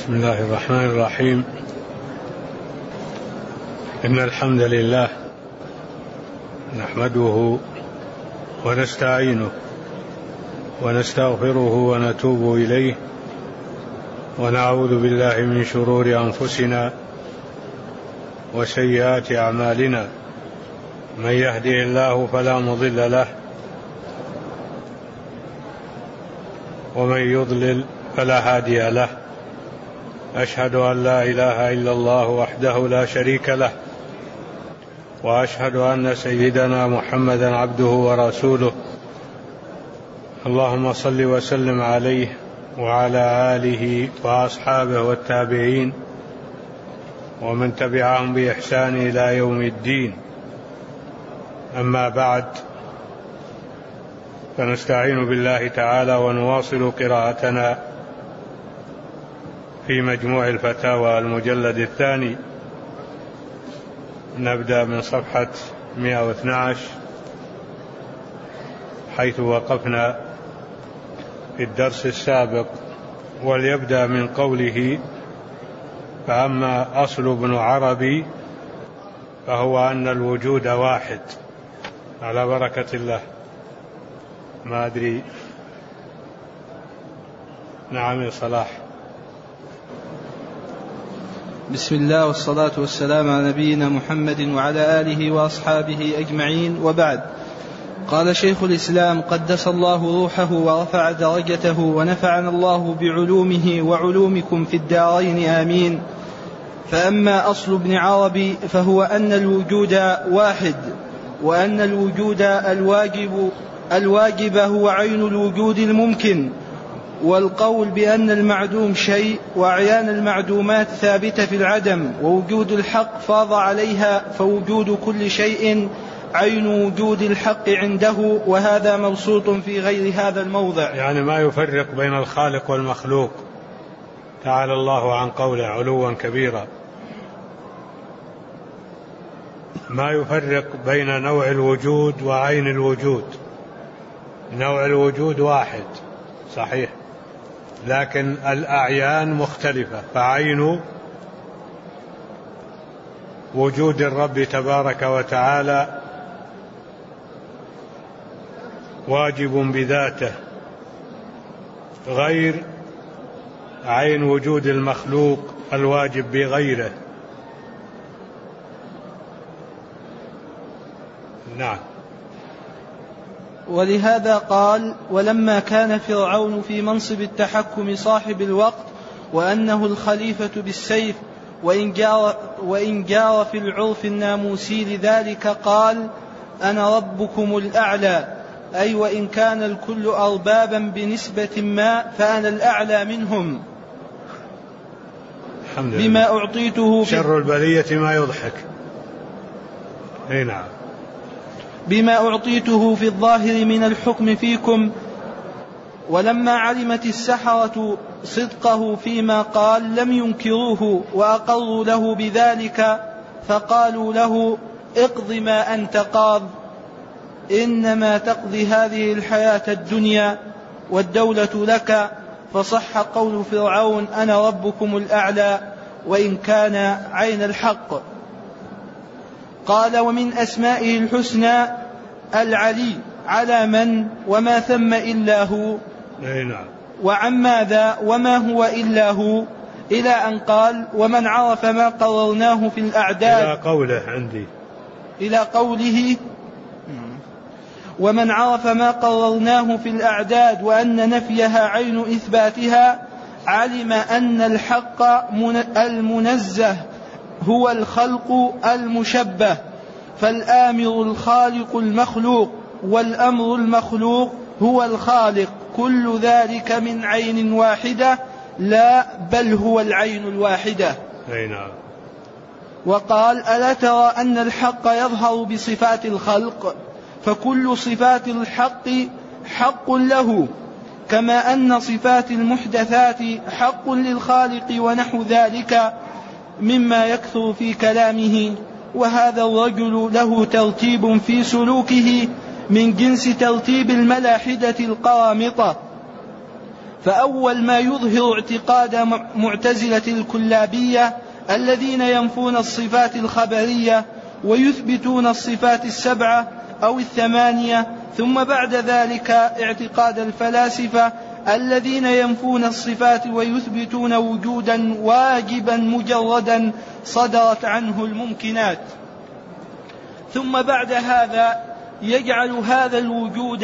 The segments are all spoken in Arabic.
بسم الله الرحمن الرحيم. إن الحمد لله نحمده ونستعينه ونستغفره ونتوب إليه ونعوذ بالله من شرور أنفسنا وسيئات أعمالنا. من يهده الله فلا مضل له ومن يضلل فلا هادي له. أشهد أن لا إله إلا الله وحده لا شريك له، وأشهد أن سيدنا محمدا عبده ورسوله. اللهم صل وسلم عليه وعلى آله وأصحابه والتابعين ومن تبعهم بإحسان إلى يوم الدين. أما بعد، فنستعين بالله تعالى ونواصل قراءتنا في مجموع الفتاوى المجلد الثاني. نبدأ من صفحة 112 حيث وقفنا في الدرس السابق، وليبدأ من قوله: فأما أصل ابن عربي فهو أن الوجود واحد. على بركة الله. ما أدري. نعم يا صلاح. بسم الله والصلاة والسلام على نبينا محمد وعلى آله وأصحابه أجمعين، وبعد. قال شيخ الإسلام قدس الله روحه ورفع درجته ونفعنا الله بعلومه وعلومكم في الدارين آمين. فأما أصل ابن عربي فهو أن الوجود واحد، وأن الوجود الواجب هو عين الوجود الممكن، والقول بأن المعدوم شيء وأعيان المعدومات ثابتة في العدم، ووجود الحق فاض عليها، فوجود كل شيء عين وجود الحق عنده، وهذا مبسوط في غير هذا الموضع. يعني ما يفرق بين الخالق والمخلوق تعالى الله عن قوله علوا كبيرا. ما يفرق بين نوع الوجود وعين الوجود. نوع الوجود واحد صحيح، لكن الأعيان مختلفة. فعين وجود الرب تبارك وتعالى واجب بذاته، غير عين وجود المخلوق الواجب بغيره. نعم. ولهذا قال: ولما كان فرعون في منصب التحكم صاحب الوقت، وأنه الخليفة بالسيف، وإن جار في العرف الناموسي لذلك، قال: أنا ربكم الأعلى، أي وإن كان الكل أربابا بنسبة ما فأنا الأعلى منهم. بما أعطيته شر البلية ما يضحك. نعم. بما أعطيته في الظاهر من الحكم فيكم. ولما علمت السحرة صدقه فيما قال لم ينكروه وأقروا له بذلك، فقالوا له: اقض ما أنت قاض، إنما تقضي هذه الحياة الدنيا والدولة لك. فصح قول فرعون: أنا ربكم الأعلى، وإن كان عين الحق. قال: ومن أسمائه الحسنى العلي، على من وما ثم إلا هو، وعن ماذا وما هو إلا هو، إلى أن قال: ومن عرف ما قررناه في الأعداد، إلى قوله ومن عرف ما قررناه في الأعداد وأن نفيها عين إثباتها، علم أن الحق المنزه هو الخلق المشبه، فالآمر الخالق المخلوق، والأمر المخلوق هو الخالق، كل ذلك من عين واحدة، لا بل هو العين الواحدة. وقال: ألا ترى أن الحق يظهر بصفات الخلق، فكل صفات الحق حق له، كما أن صفات المحدثات حق للخالق، ونحو ذلك مما يكثر في كلامه. وهذا الرجل له ترتيب في سلوكه من جنس ترتيب الملاحدة القرامطة، فأول ما يظهر اعتقاد معتزلة الكلابية الذين ينفون الصفات الخبرية ويثبتون الصفات السبعة أو الثمانية، ثم بعد ذلك اعتقاد الفلاسفة الذين ينفون الصفات ويثبتون وجودا واجبا مجردا صدرت عنه الممكنات، ثم بعد هذا يجعل هذا الوجود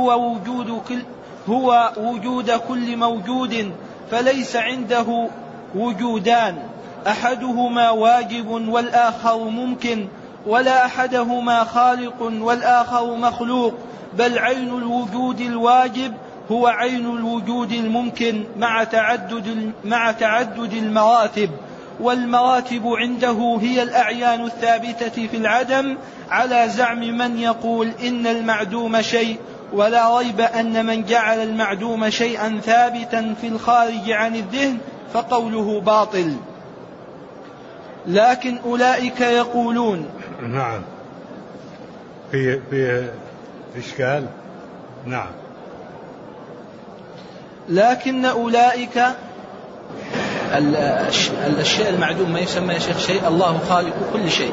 هو وجود كل موجود، فليس عنده وجودان أحدهما واجب والآخر ممكن، ولا أحدهما خالق والآخر مخلوق، بل عين الوجود الواجب هو عين الوجود الممكن مع تعدد المراتب، والمراتب عنده هي الأعيان الثابتة في العدم، على زعم من يقول إن المعدوم شيء، ولا ريب أن من جعل المعدوم شيئا ثابتا في الخارج عن الذهن فقوله باطل. لكن أولئك يقولون نعم في إشكال. نعم. لكن أولئك الشيء المعدوم ما يسمى يا شيخ شيء، الله خالق كل شيء.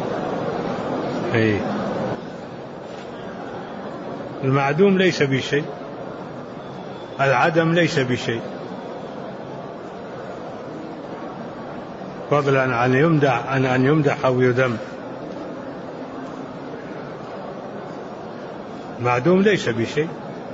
المعدوم ليس بشيء، العدم ليس بشيء، فضلا عن أن يمدح أو يذم. معدوم ليس بشيء.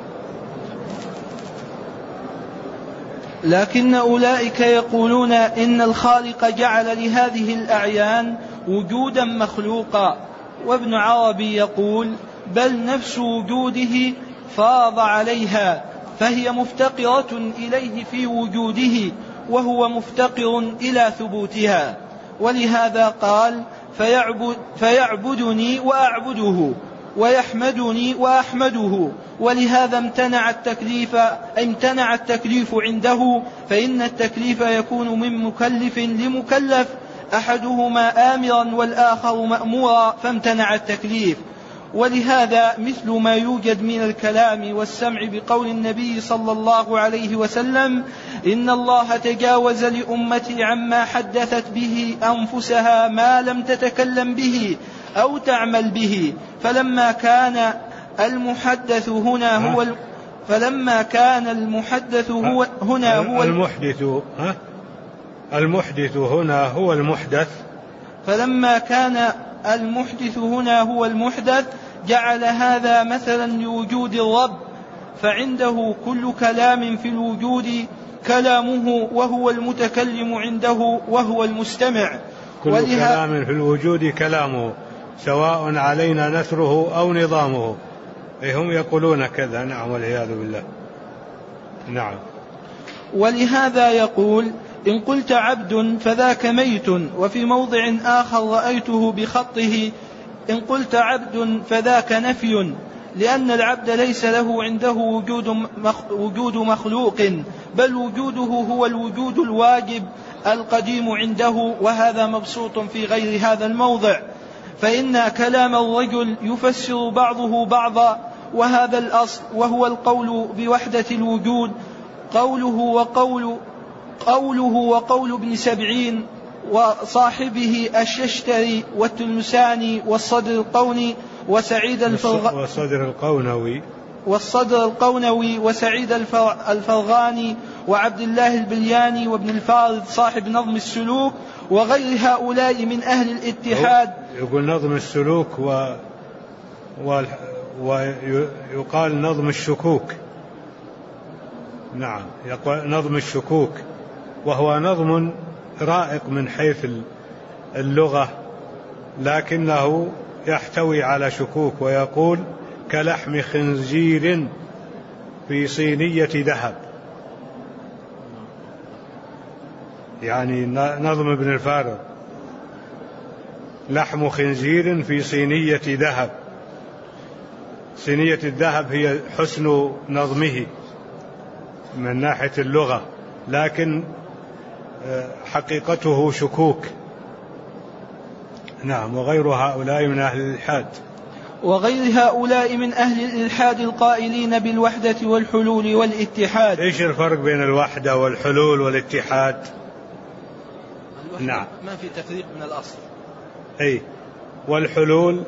لكن أولئك يقولون إن الخالق جعل لهذه الأعيان وجودا مخلوقا، وابن عربي يقول بل نفس وجوده فاض عليها، فهي مفتقرة إليه في وجوده وهو مفتقر إلى ثبوتها، ولهذا قال فيعبدني وأعبده ويحمدني وأحمده، ولهذا امتنع التكليف عنده، فإن التكليف يكون من مكلف لمكلف، أحدهما آمرا والآخر مأمورا، فامتنع التكليف. ولهذا مثل ما يوجد من الكلام والسمع بقول النبي صلى الله عليه وسلم إن الله تجاوز لأمتي عما حدثت به أنفسها ما لم تتكلم به أو تعمل به، فلما كان المحدث هنا هو المحدث هنا هو المحدث، فلما كان المحدث هنا هو المحدث جعل هذا مثلا لوجود الرب، فعنده كل كلام في الوجود كلامه، وهو المتكلم عنده وهو المستمع. كل كلام في الوجود كلامه سواء علينا نثره أو نظامه. هم يقولون كذا. نعم والعياذ بالله. نعم. ولهذا يقول إن قلت عبد فذاك ميت، وفي موضع آخر رأيته بخطه إن قلت عبد فذاك نفي، لأن العبد ليس له عنده وجود مخلوق، بل وجوده هو الوجود الواجب القديم عنده، وهذا مبسوط في غير هذا الموضع. فإن كلام الرجل يفسر بعضه بعضا، وهذا الأصل، وهو القول بوحدة الوجود، قوله وقول ابن سبعين وصاحبه الششتري والتلمساني والصدر القونوي وسعيد الفرغاني وعبد الله البلياني وابن الفارض صاحب نظم السلوك وغير هؤلاء من أهل الاتحاد. يقول نظم السلوك ويقال نظم الشكوك. نعم، يقول نظم الشكوك، وهو نظم رائق من حيث اللغة، لكنه يحتوي على شكوك، ويقول كلحم خنزير في صينية ذهب. يعني نظم ابن الفارض لحم خنزير في صينية ذهب. صينية الذهب هي حسن نظمه من ناحية اللغة، لكن حقيقته شكوك. نعم، وغير هؤلاء من أهل الإلحاد. وغير هؤلاء من أهل الإلحاد القائلين بالوحدة والحلول والاتحاد. إيش الفرق بين الوحدة والحلول والاتحاد؟ نعم، ما في تفريق من الأصل. أي، والحلول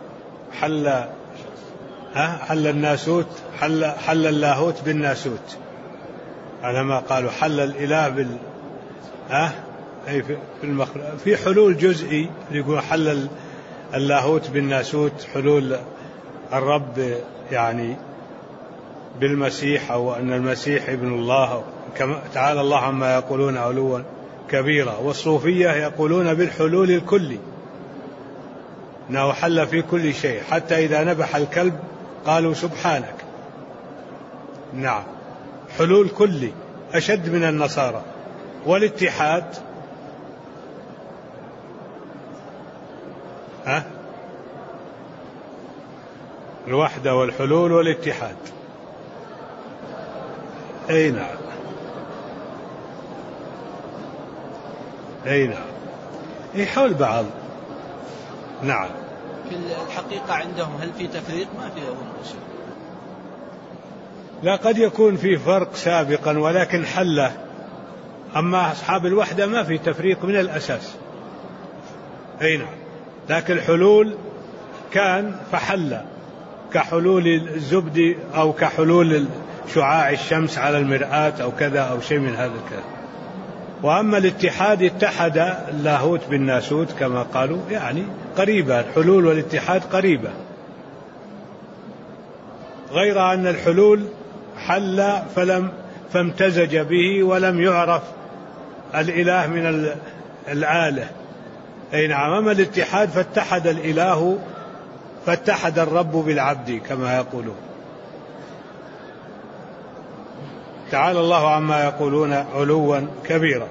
حل الناسوت، حل اللاهوت بالناسوت، على ما قالوا حل الإله أي في حلول جزئي يقول حل اللاهوت بالناسوت، حلول الرب يعني بالمسيح، أو أن المسيح ابن الله، كما تعالى الله عما يقولون علوا كبيرا. والصوفية يقولون بالحلول الكلي، أنه حل في كل شيء، حتى إذا نبح الكلب قالوا سبحانك. نعم، حلول كلي أشد من النصارى. والاتحاد الوحدة والحلول والاتحاد. أي نعم، أي نعم، أي حول بعض. نعم. في الحقيقة عندهم هل في تفريق؟ ما في أظن. لا، قد يكون في فرق سابقا ولكن حله. أما أصحاب الوحدة ما في تفريق من الأساس. أي نعم، لكن الحلول كان فحل، كحلول الزبد أو كحلول شعاع الشمس على المرآة أو كذا أو شيء من هذا الكلام. وأما الاتحاد اتحد اللاهوت بالناسوت كما قالوا، يعني قريبة، الحلول والاتحاد قريبة، غير أن الحلول حل فامتزج به ولم يعرف الإله من الآلة. أي نعم. أما الاتحاد فاتحد الإله، فاتحد الرب بالعبد كما يقولون. تعالى الله عما يقولون علوا كبيرا.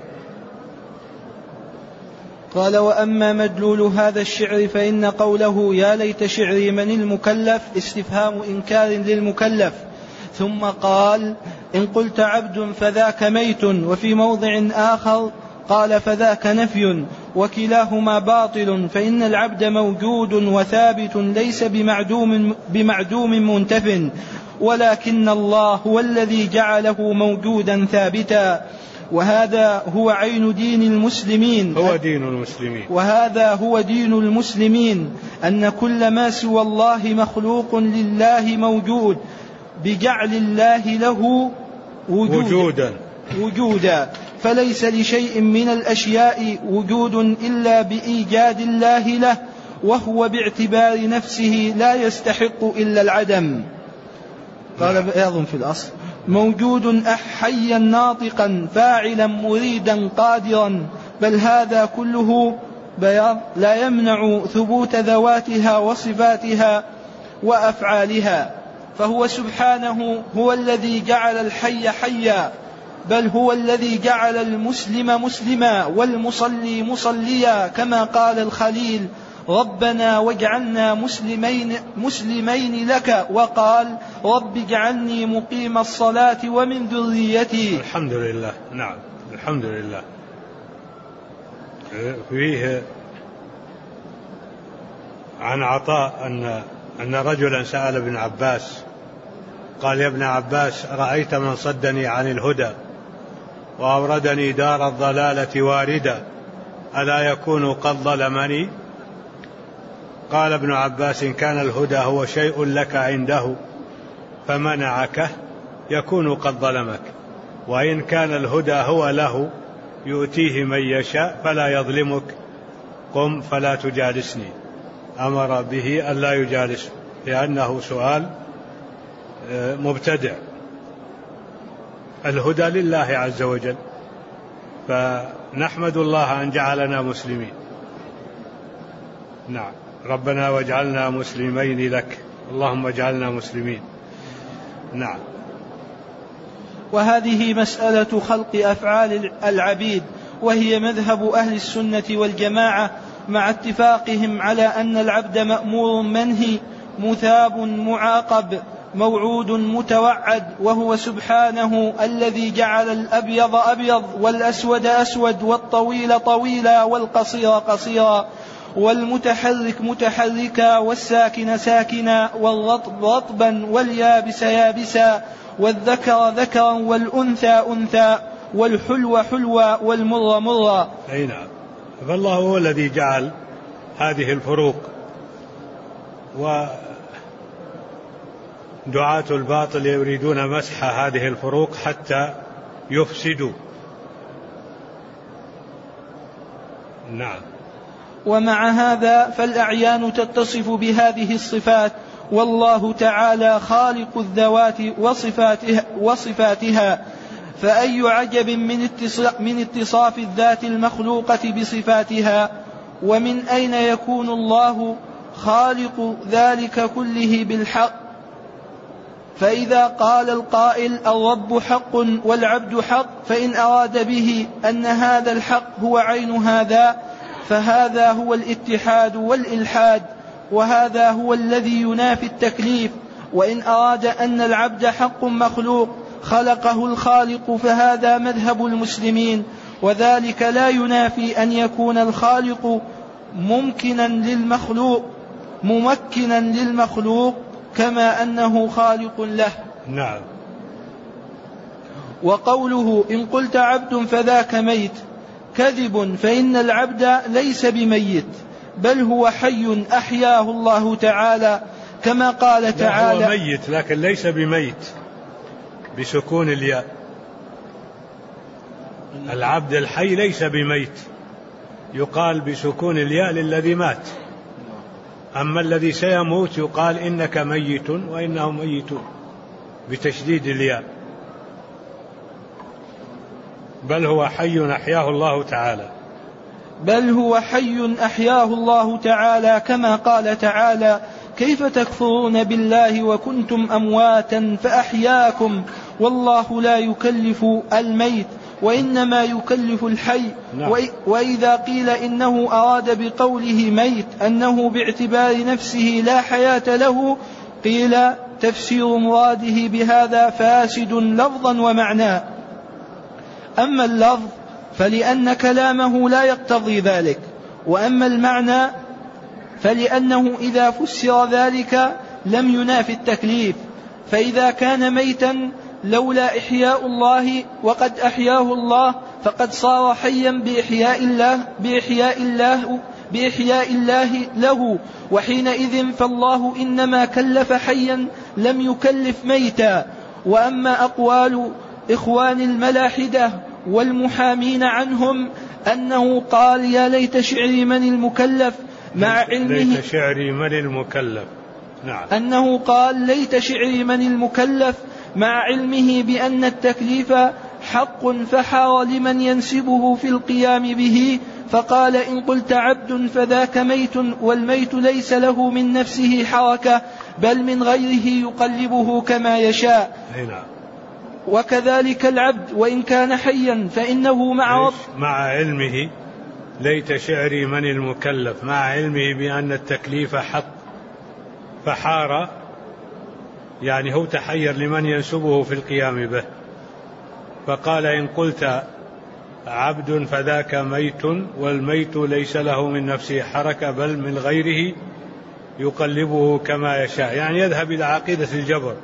قال: وأما مدلول هذا الشعر فإن قوله يا ليت شعري من المكلف استفهام إنكار للمكلف. ثم قال: إن قلت عبد فذاك ميت. وفي موضع آخر قال: فذاك نفي. وكلاهما باطل، فإن العبد موجود وثابت ليس بمعدوم منتف، ولكن الله هو الذي جعله موجودا ثابتا. وهذا هو عين دين المسلمين، وهذا هو دين المسلمين، أن كل ما سوى الله مخلوق لله موجود بجعل الله له وجودا، فليس لشيء من الأشياء وجود إلا بإيجاد الله له، وهو باعتبار نفسه لا يستحق إلا العدم. قال بياض في الأصل: موجود حيا ناطقا فاعلا مريدا قادرا، بل هذا كله بياض لا يمنع ثبوت ذواتها وصفاتها وأفعالها، فهو سبحانه هو الذي جعل الحي حيا، بل هو الذي جعل المسلم مسلما والمصلي مصليا، كما قال الخليل: ربنا واجعلنا مسلمين لك، وقال: رب اجعلني مقيم الصلاة ومن ذريتي. الحمد لله. نعم، الحمد لله. فيه عن عطاء أن رجلا سأل ابن عباس قال: يا ابن عباس، رأيت من صدني عن الهدى وأوردني دار الضلالة واردا، ألا يكون قد ظلمني؟ قال ابن عباس: إن كان الهدى هو شيء لك عنده فمنعك يكون قد ظلمك، وإن كان الهدى هو له يؤتيه من يشاء فلا يظلمك، قم فلا تجالسني. أمر به ألا يجالسه لأنه سؤال مبتدع. الهدى لله عز وجل، فنحمد الله أن جعلنا مسلمين. نعم، ربنا واجعلنا مسلمين لك، اللهم اجعلنا مسلمين. نعم. وهذه مسألة خلق أفعال العبيد، وهي مذهب أهل السنة والجماعة، مع اتفاقهم على أن العبد مأمور منهي، مثاب معاقب، موعود متوعد، وهو سبحانه الذي جعل الأبيض أبيض والأسود أسود والطويل طويلا والقصير قصيرا، والمتحرك متحركا والساكن ساكنا والرطب رطبا واليابس يابسا والذكر ذكرا والأنثى أنثى والحلو حلوا والمر مرا. أي نعم. فالله هو الذي جعل هذه الفروق، ودعاة الباطل يريدون مسح هذه الفروق حتى يفسدوا. نعم. ومع هذا فالأعيان تتصف بهذه الصفات، والله تعالى خالق الذوات وصفاتها، فأي عجب من اتصاف الذات المخلوقة بصفاتها. ومن أين يكون الله خالق ذلك كله بالحق؟ فإذا قال القائل الرب حق والعبد حق، فإن أراد به أن هذا الحق هو عين هذا، فهذا هو الاتحاد والإلحاد، وهذا هو الذي ينافي التكليف. وإن أراد أن العبد حق مخلوق خلقه الخالق، فهذا مذهب المسلمين، وذلك لا ينافي أن يكون الخالق ممكنا للمخلوق كما أنه خالق له. نعم. وقوله إن قلت عبد فذاك ميت كذب، فإن العبد ليس بميت، بل هو حي أحياه الله تعالى، كما قال تعالى هو ميت لكن ليس بميت بسكون الياء. العبد الحي ليس بميت، يقال بسكون الياء للذي مات. أما الذي سيموت يقال إنك ميت وإنهم ميتون بتشديد الياء. بل هو حي أحياه الله تعالى. بل هو حي أحياه الله تعالى، كما قال تعالى كيف تكفرون بالله وكنتم أمواتا فأحياكم، والله لا يكلف الميت وإنما يكلف الحي. وإذا قيل إنه أراد بقوله ميت أنه باعتبار نفسه لا حياة له، قيل تفسير مراده بهذا فاسد لفظا ومعنى. أما اللفظ فلأن كلامه لا يقتضي ذلك، وأما المعنى فلأنه إذا فسر ذلك لم ينافي التكليف. فإذا كان ميتا لولا إحياء الله وقد أحياه الله، فقد صار حيا بإحياء الله له، وحينئذ فالله إنما كلف حيا لم يكلف ميتا. وأما أقوال إخوان الملاحدة والمحامين عنهم أنه قال يا ليت شعري من المكلف مع علمه، ليت شعري من المكلف. نعم. أنه قال ليت شعري من المكلف مع علمه بأن التكليف حق، فحار لمن ينسبه في القيام به، فقال إن قلت عبد فذاك ميت، والميت ليس له من نفسه حركة بل من غيره يقلبه كما يشاء. هنا. وكذلك العبد وإن كان حيا فإنه مع علمه ليت شعري من المكلف، مع علمه بأن التكليف حق، فحار يعني هو تحير لمن ينسبه في القيام به، فقال إن قلت عبد فذاك ميت، والميت ليس له من نفسه حركة بل من غيره يقلبه كما يشاء، يعني يذهب إلى عقيدة الجبر.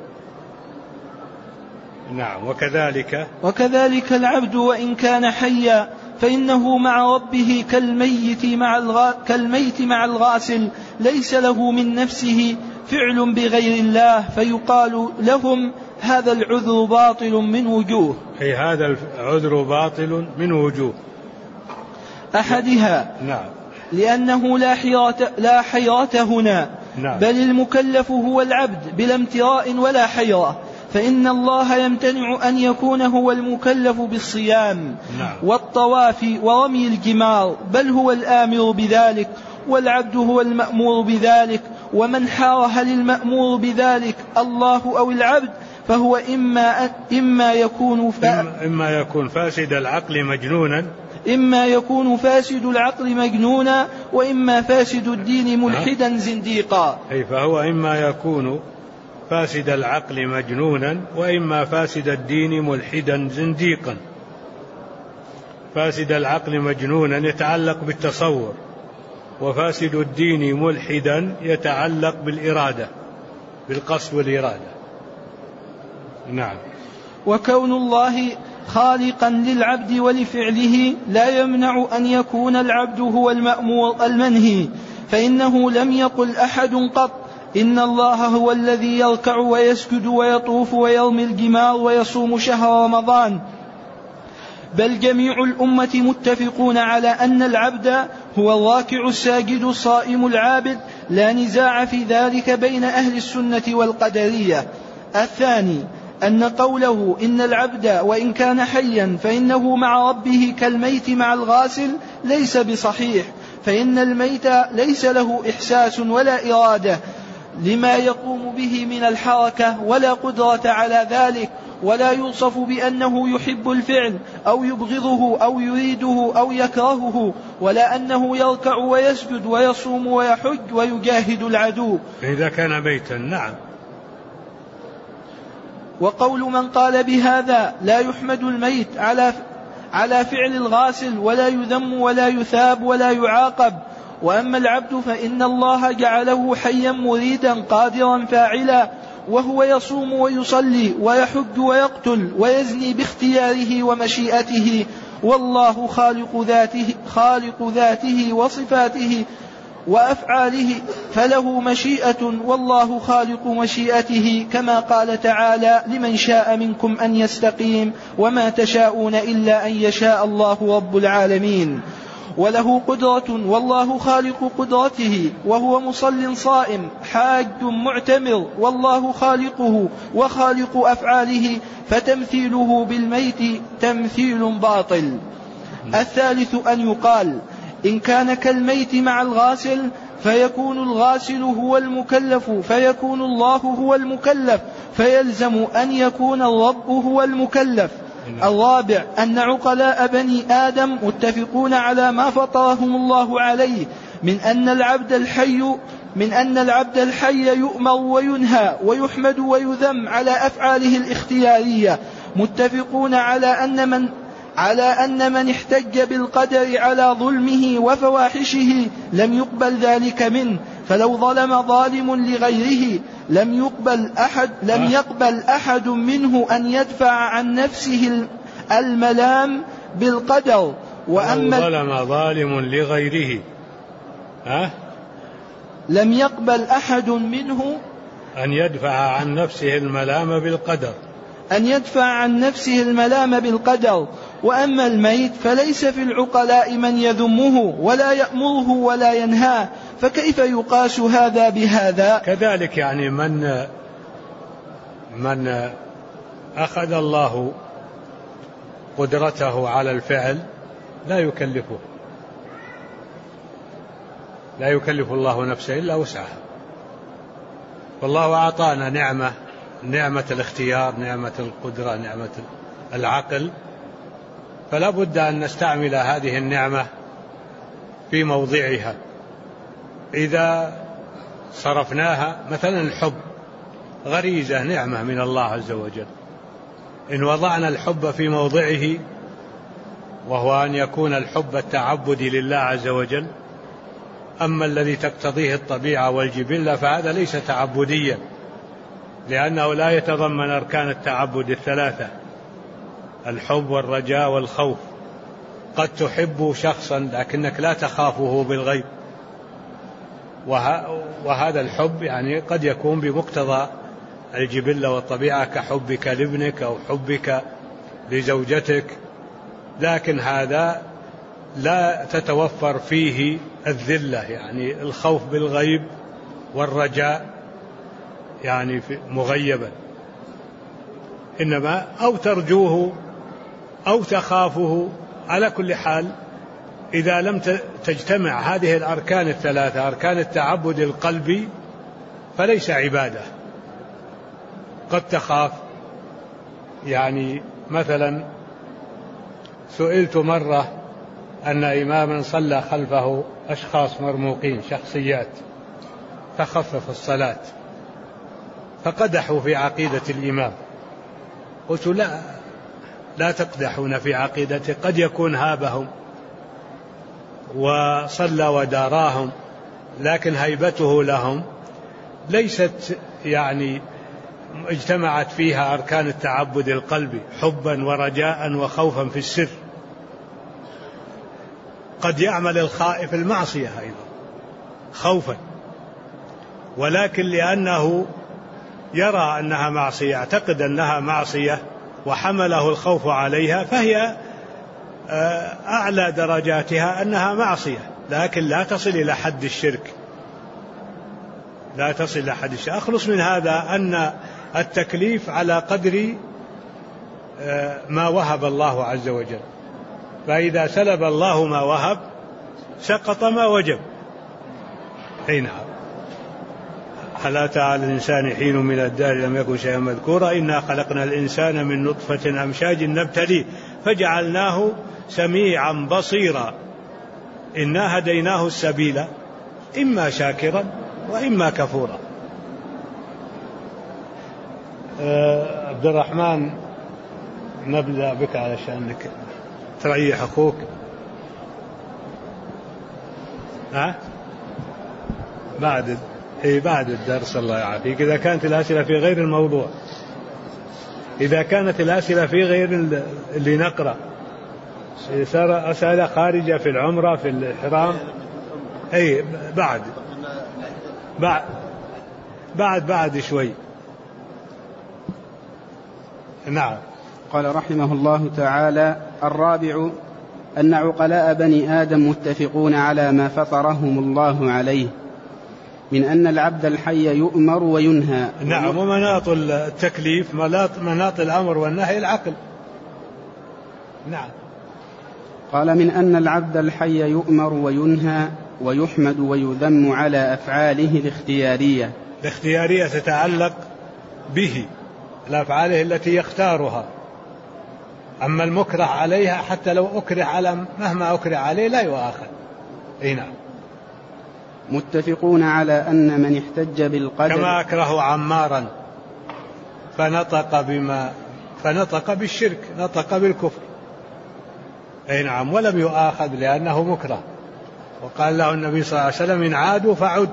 نعم. وكذلك العبد وإن كان حيا فإنه مع ربه كالميت مع الغاسل، ليس له من نفسه فعل بغير الله، فيقال لهم هذا العذر باطل من وجوه. أي هذا العذر باطل من وجوه. أحدها نعم. لأنه لا حيرة هنا. نعم. بل المكلف هو العبد بلا امتراء ولا حيرة، فإن الله يمتنع أن يكون هو المكلف بالصيام. نعم. والطواف ورمي الجمار، بل هو الآمر بذلك، والعبد هو المأمور بذلك. ومن حار هل المأمور بذلك الله أو العبد، فهو إما يكون فاسد العقل مجنونا، إما يكون فاسد العقل مجنونا، وإما فاسد الدين ملحدا زنديقا. أي فهو إما يكون فاسد العقل مجنونا، وإما فاسد الدين ملحدا زنديقا. فاسد العقل مجنونا يتعلق بالتصور، وفاسد الدين ملحدا يتعلق بالإرادة، بالقصد والإرادة. نعم. وكون الله خالقا للعبد ولفعله لا يمنع أن يكون العبد هو المأمور المنهي، فإنه لم يقل أحد قط إن الله هو الذي يركع ويسجد ويطوف ويرمي الجمار ويصوم شهر رمضان، بل جميع الأمة متفقون على أن العبد هو الراكع الساجد الصائم العابد، لا نزاع في ذلك بين أهل السنة والقدرية. الثاني أن قوله إن العبد وإن كان حيا فإنه مع ربه كالميت مع الغاسل ليس بصحيح، فإن الميت ليس له إحساس ولا إرادة لما يقوم به من الحركة ولا قدرة على ذلك، ولا يوصف بأنه يحب الفعل أو يبغضه أو يريده أو يكرهه، ولا أنه يركع ويسجد ويصوم ويحج ويجاهد العدو إذا كان ميتا. نعم. وقول من قال بهذا لا يحمد الميت على فعل الغاسل ولا يذم ولا يثاب ولا يعاقب. وأما العبد فإن الله جعله حيا مريدا قادرا فاعلا، وهو يصوم ويصلي ويحج ويقتل ويزني باختياره ومشيئته، والله خالق ذاته وصفاته وأفعاله، فله مشيئة والله خالق مشيئته، كما قال تعالى لمن شاء منكم أن يستقيم وما تشاءون إلا أن يشاء الله رب العالمين. وله قدرة والله خالق قدرته، وهو مصل صائم حاج معتمر والله خالقه وخالق أفعاله، فتمثيله بالميت تمثيل باطل. الثالث أن يقال إن كان كالميت مع الغاسل فيكون الغاسل هو المكلف فيكون الله هو المكلف، فيلزم أن يكون الرب هو المكلف. الرابع أن عقلاء بني آدم متفقون على ما فطرهم الله عليه من أن العبد الحي يؤمر وينهى ويحمد ويذم على أفعاله الاختيارية، متفقون على أن من احتج بالقدر على ظلمه وفواحشه لم يقبل ذلك منه، فلو ظلم ظالم لغيره لم يقبل أحد منه أن يدفع عن نفسه الملام بالقدر. وأما ظلم ظالم لغيره لم يقبل أحد منه أن يدفع عن نفسه الملام بالقدر. وأما الميت فليس في العقلاء من يذمه ولا يأمره ولا ينهاه، فكيف يقاس هذا بهذا؟ كذلك يعني من أخذ الله قدرته على الفعل لا يكلف الله نفسه إلا وسعها، والله أعطانا نعمة الاختيار، نعمة القدرة، نعمة العقل، فلا بد أن نستعمل هذه النعمة في موضعها. إذا صرفناها مثلا الحب غريزة نعمة من الله عز وجل، إن وضعنا الحب في موضعه وهو أن يكون الحب التعبدي لله عز وجل، أما الذي تقتضيه الطبيعة والجبلة فهذا ليس تعبديا، لأنه لا يتضمن أركان التعبد الثلاثة: الحب والرجاء والخوف. قد تحب شخصا لكنك لا تخافه بالغيب، وهذا الحب يعني قد يكون بمقتضى الجبلة والطبيعة كحبك لابنك أو حبك لزوجتك، لكن هذا لا تتوفر فيه الذلة، يعني الخوف بالغيب والرجاء يعني مغيبا، إنما أو ترجوه أو تخافه. على كل حال إذا لم تجتمع هذه الأركان الثلاثة، أركان التعبد القلبي، فليس عبادة. قد تخاف، يعني مثلا سئلت مرة أن إماما صلى خلفه أشخاص مرموقين، شخصيات، فخفف الصلاة فقدحوا في عقيدة الإمام. قلت لا تقدحون في عقيدته، قد يكون هابهم وصلى وداراهم، لكن هيبته لهم ليست يعني اجتمعت فيها أركان التعبد القلبي حبا ورجاء وخوفا في السر. قد يعمل الخائف المعصية أيضا خوفا، ولكن لأنه يرى أنها معصية، يعتقد أنها معصية وحمله الخوف عليها، فهي أعلى درجاتها أنها معصية، لكن لا تصل إلى حد الشرك، لا تصل إلى حد الشرك. أخلص من هذا أن التكليف على قدر ما وهب الله عز وجل، فإذا سلب الله ما وهب سقط ما وجب. نعم. هل أتى على الإنسان حين من الدهر لم يكن شيئا مذكورا إنا خلقنا الإنسان من نطفة أمشاج نبتليه فجعلناه سميعا بصيرا إنا هديناه السبيل إما شاكرا وإما كفورا. عبد الرحمن، نبدأ بك علشان تريح أخوك. بعد الدرس الله يعافيك، إذا كانت الأسئلة في غير الموضوع، إذا كانت الأسئلة في غير اللي نقرأ، صار أسئلة خارجة في العمرة في الإحرام، أي بعد شوي. نعم. قال رحمه الله تعالى: الرابع أن عقلاء بني آدم متفقون على ما فطرهم الله عليه من أن العبد الحي يؤمر وينهى. نعم. ومناط التكليف مناط الأمر والنهي العقل. نعم. قال: من أن العبد الحي يؤمر وينهى ويحمد ويذم على أفعاله الاختيارية. الاختيارية تتعلق به، الأفعال التي يختارها، أما المكره عليها حتى لو أكره على مهما أكره عليه لا يؤاخذ. نعم. متفقون على أن من احتج بالقدر كما أكره عمارا فنطق بالشرك، نطق بالكفر. نعم. ولم يؤاخذ لأنه مكره، وقال له النبي صلى الله عليه وسلم: إن عادوا فعد.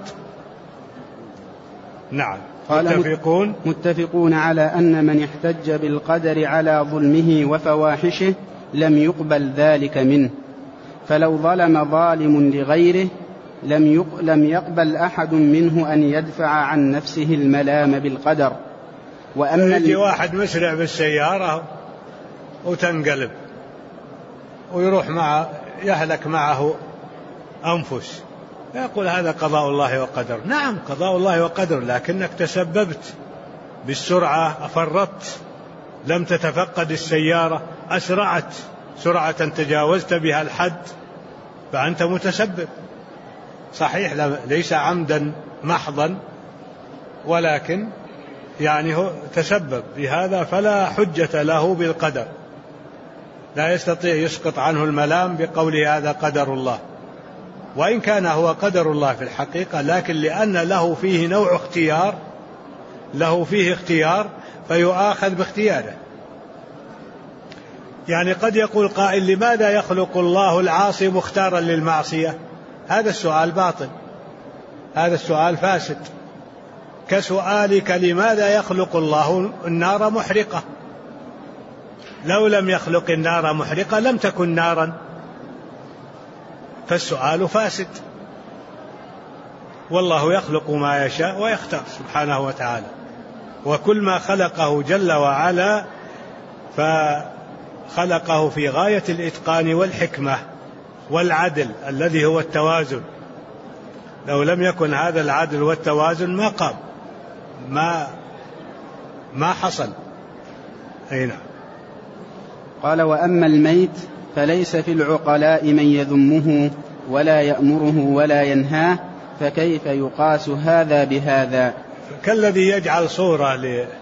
نعم. متفقون على أن من احتج بالقدر على ظلمه وفواحشه لم يقبل ذلك منه، فلو ظلم ظالم لغيره لم يقبل أحد منه أن يدفع عن نفسه الملام بالقدر. يجي واحد مسرع بالسيارة وتنقلب ويروح يهلك معه أنفس، يقول هذا قضاء الله وقدر. نعم قضاء الله وقدر، لكنك تسببت بالسرعة، أفرطت، لم تتفقد السيارة، أسرعت سرعة تجاوزت بها الحد، فأنت متسبب. صحيح ليس عمدا محضا، ولكن يعني هو تسبب بهذا، فلا حجة له بالقدر، لا يستطيع يسقط عنه الملام بقوله هذا قدر الله، وإن كان هو قدر الله في الحقيقة، لكن لأن له فيه نوع اختيار، له فيه اختيار فيؤاخذ باختياره. يعني قد يقول قائل: لماذا يخلق الله العاصي مختارا للمعصية؟ هذا السؤال باطل، هذا السؤال فاسد، كسؤالك لماذا يخلق الله النار محرقة؟ لو لم يخلق النار محرقة لم تكن نارا، فالسؤال فاسد. والله يخلق ما يشاء ويختار سبحانه وتعالى، وكل ما خلقه جل وعلا فخلقه في غاية الإتقان والحكمة والعدل الذي هو التوازن. لو لم يكن هذا العدل والتوازن ما قام، ما حصل. نعم. قال: وأما الميت فليس في العقلاء من يذمه ولا يأمره ولا ينهاه، فكيف يقاس هذا بهذا؟ كالذي يجعل صورة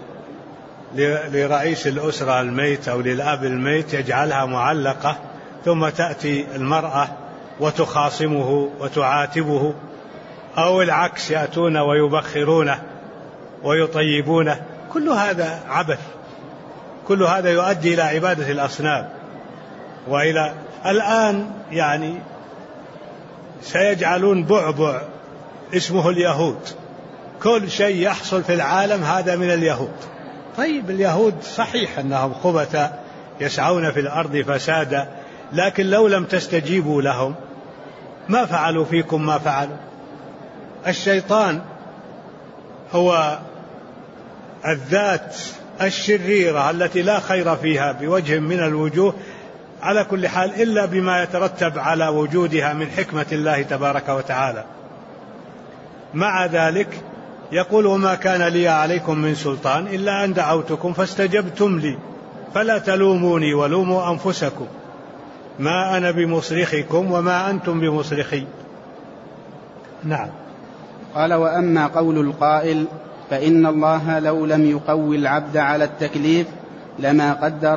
لرئيس الأسرة الميت أو للأب الميت، يجعلها معلقة، ثم تأتي المرأة وتخاصمه وتعاتبه، أو العكس، يأتون ويبخرونه ويطيبونه. كل هذا عبث، كل هذا يؤدي إلى عبادة الأصنام. وإلى الآن يعني سيجعلون بعبع اسمه اليهود، كل شيء يحصل في العالم هذا من اليهود. طيب اليهود صحيح أنهم خبثاء يسعون في الأرض فسادا، لكن لو لم تستجيبوا لهم ما فعلوا فيكم ما فعلوا. الشيطان هو الذات الشريرة التي لا خير فيها بوجه من الوجوه على كل حال إلا بما يترتب على وجودها من حكمة الله تبارك وتعالى. مع ذلك يقول وما كان لي عليكم من سلطان إلا أن دعوتكم فاستجبتم لي فلا تلوموني ولوموا أنفسكم ما أنا بمصرخكم وما أنتم بمصرخي. نعم. قال وأما قول القائل فإن الله لو لم يقوي العبد على التكليف لما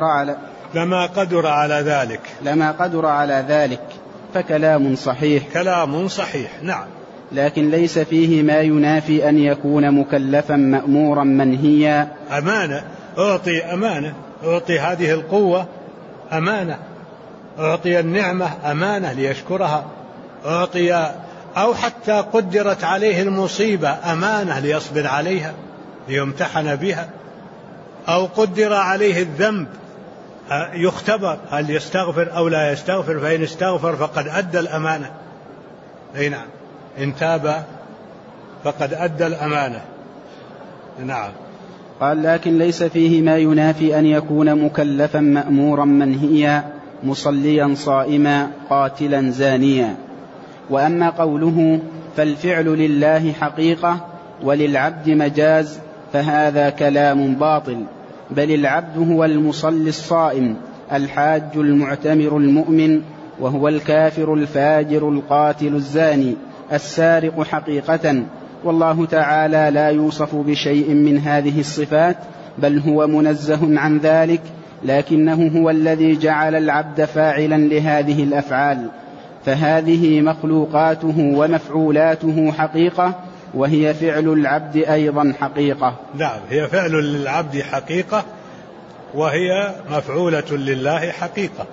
قدر على ذلك فكلام صحيح. كلام صحيح. نعم. لكن ليس فيه ما ينافي أن يكون مكلفا مأمورا منهيا. أمانة، أعطي هذه القوة أمانة، أعطي النعمة أمانة ليشكرها، أعطي أو حتى قدرت عليه المصيبة أمانة ليصبر عليها ليمتحن بها، أو قدر عليه الذنب يختبر هل يستغفر أو لا يستغفر، فإن استغفر فقد أدى الأمانة. أي نعم، إن تاب فقد أدى الأمانة. نعم. قال لكن ليس فيه ما ينافي أن يكون مكلفا مأمورا منهيا مصليا صائما قاتلا زانيا. وأما قوله فالفعل لله حقيقة وللعبد مجاز فهذا كلام باطل، بل العبد هو المصلي الصائم الحاج المعتمر المؤمن، وهو الكافر الفاجر القاتل الزاني السارق حقيقة، والله تعالى لا يوصف بشيء من هذه الصفات بل هو منزه عن ذلك، لكنه هو الذي جعل العبد فاعلا لهذه الأفعال، فهذه مخلوقاته ومفعولاته حقيقة، وهي فعل العبد أيضا حقيقة. نعم، هي فعل للعبد حقيقة وهي مفعولة لله حقيقة،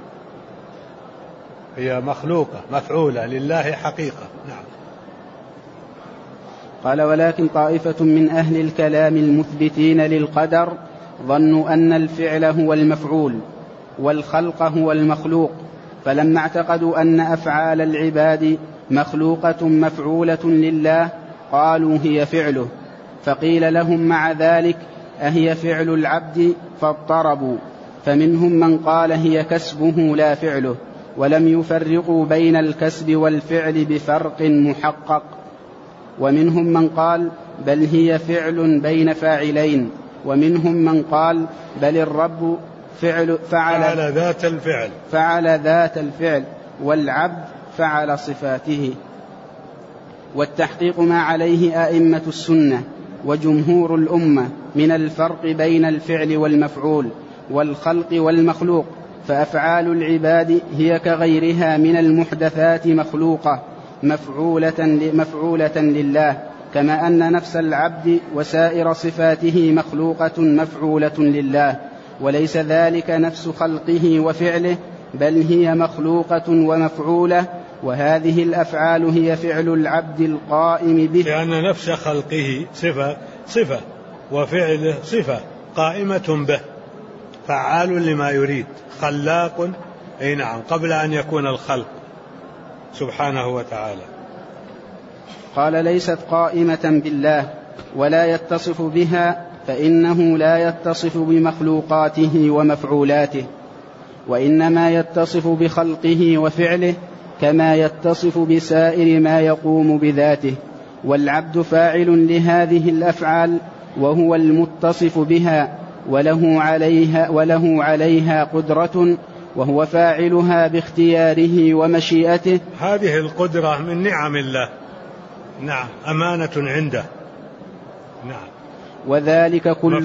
هي مخلوقة مفعولة لله حقيقة. نعم. قال ولكن طائفة من أهل الكلام المثبتين للقدر ظنوا أن الفعل هو المفعول والخلق هو المخلوق، فلما اعتقدوا أن أفعال العباد مخلوقة مفعولة لله قالوا هي فعله، فقيل لهم مع ذلك أهي فعل العبد فاضطربوا، فمنهم من قال هي كسبه لا فعله، ولم يفرقوا بين الكسب والفعل بفرق محقق، ومنهم من قال بل هي فعل بين فاعلين، ومنهم من قال بل الرب فعل ذات الفعل والعبد فعل صفاته. والتحقيق ما عليه أئمة السنة وجمهور الأمة من الفرق بين الفعل والمفعول والخلق والمخلوق، فأفعال العباد هي كغيرها من المحدثات مخلوقة مفعولة لله، كما أن نفس العبد وسائر صفاته مخلوقة مفعولة لله، وليس ذلك نفس خلقه وفعله، بل هي مخلوقة ومفعولة، وهذه الأفعال هي فعل العبد القائم به، لأن نفس خلقه صفة وفعله صفة قائمة به، فعال لما يريد، خلاق. أي نعم، قبل أن يكون الخلق سبحانه وتعالى. قال ليست قائمة بالله ولا يتصف بها، فإنه لا يتصف بمخلوقاته ومفعولاته، وإنما يتصف بخلقه وفعله كما يتصف بسائر ما يقوم بذاته، والعبد فاعل لهذه الأفعال وهو المتصف بها وله عليها قدرة، وهو فاعلها باختياره ومشيئته. هذه القدرة من نعم الله. نعم، أمانة عنده. نعم. وذلك كله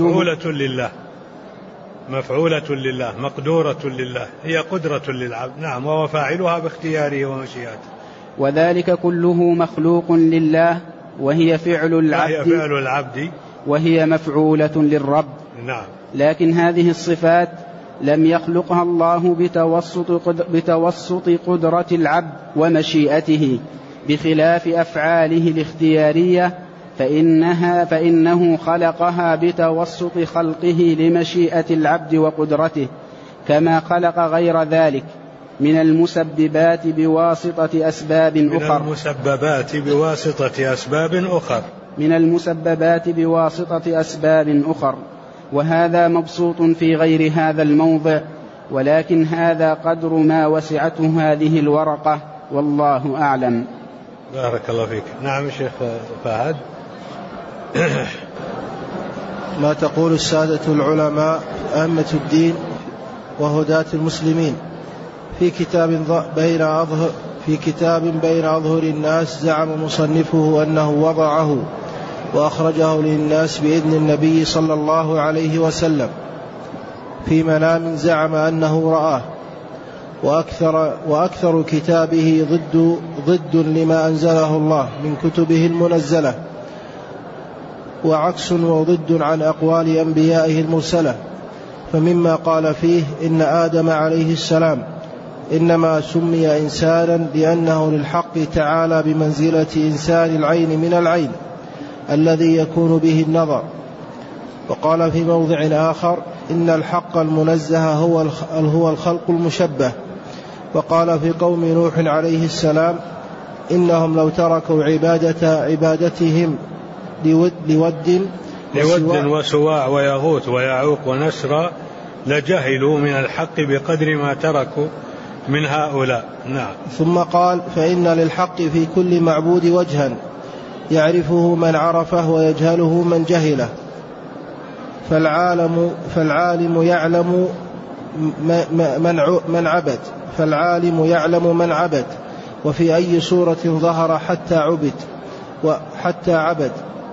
مفعولة لله مقدورة لله، هي قدرة للعبد. نعم، وهو فاعلها باختياره ومشيئته. وذلك كله مخلوق لله وهي فعل العبد وهي مفعولة للرب. نعم. لكن هذه الصفات لم يخلقها الله بتوسط قدرة العبد ومشيئته، بخلاف أفعاله الاختيارية فإنه خلقها بتوسط خلقه لمشيئة العبد وقدرته، كما خلق غير ذلك من المسببات بواسطة أسباب أخر، وهذا مبسوط في غير هذا الموضع، ولكن هذا قدر ما وسعته هذه الورقة، والله أعلم. بارك الله فيك. نعم شيخ فهد. ما تقول السادة العلماء أئمة الدين وهداة المسلمين في كتاب بين أظهر الناس زعم مصنفه أنه وضعه وأخرجه للناس بإذن النبي صلى الله عليه وسلم في منام زعم أنه رآه، وأكثر كتابه ضد لما أنزله الله من كتبه المنزلة، وعكس وضد عن أقوال أنبيائه المرسلة. فمما قال فيه إن آدم عليه السلام إنما سمي إنسانا لأنه للحق تعالى بمنزلة إنسان العين من العين الذي يكون به النظر. وقال في موضع آخر إن الحق المنزه هو الخلق المشبه. وقال في قوم نوح عليه السلام إنهم لو تركوا عبادتهم لود وسواع ويغوث ويعوق ونسرا لجهلوا من الحق بقدر ما تركوا من هؤلاء. نعم. ثم قال فإن للحق في كل معبود وجها يعرفه من عرفه ويجهله من جهله، فالعالم يعلم من عبد وفي أي صورة ظهر حتى عبد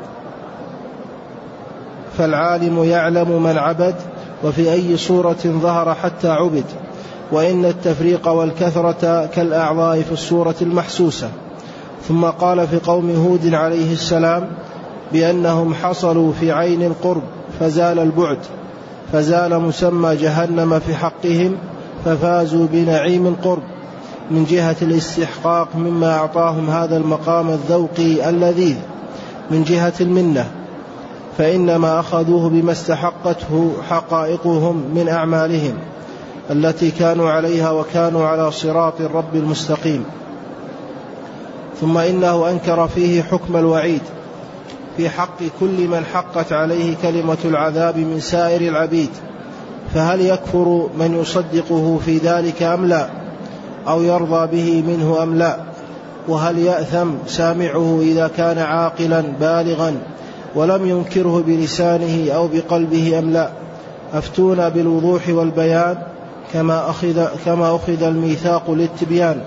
فالعالم يعلم من عبد وفي أي صورة ظهر حتى عبد، وإن التفريق والكثرة كالأعضاء في الصورة المحسوسة. ثم قال في قوم هود عليه السلام بأنهم حصلوا في عين القرب فزال البعد، فزال مسمى جهنم في حقهم ففازوا بنعيم القرب من جهة الاستحقاق مما أعطاهم هذا المقام الذوقي اللذيذ من جهة المنة، فإنما أخذوه بما استحقته حقائقهم من أعمالهم التي كانوا عليها وكانوا على صراط الرب المستقيم. ثم إنه أنكر فيه حكم الوعيد في حق كل من حقت عليه كلمة العذاب من سائر العبيد، فهل يكفر من يصدقه في ذلك أم لا، أو يرضى به منه أم لا، وهل يأثم سامعه إذا كان عاقلا بالغا ولم ينكره بلسانه أو بقلبه أم لا. أفتونا بالوضوح والبيان كما أخذ الميثاق للتبيان،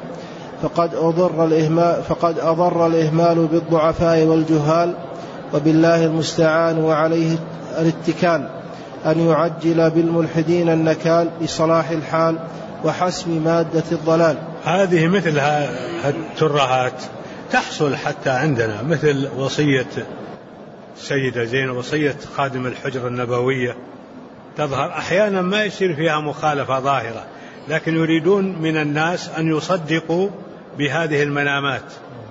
فقد أضر الإهمال بالضعفاء والجهال، وبالله المستعان وعليه الاتكال أن يعجل بالملحدين النكال لصلاح الحال وحسم مادة الضلال. هذه مثل الترهات تحصل حتى عندنا، مثل وصية السيدة زينب، وصية خادم الحجرة النبوية، تظهر أحيانا ما يصير فيها مخالفة ظاهرة، لكن يريدون من الناس أن يصدقوا بهذه المنامات،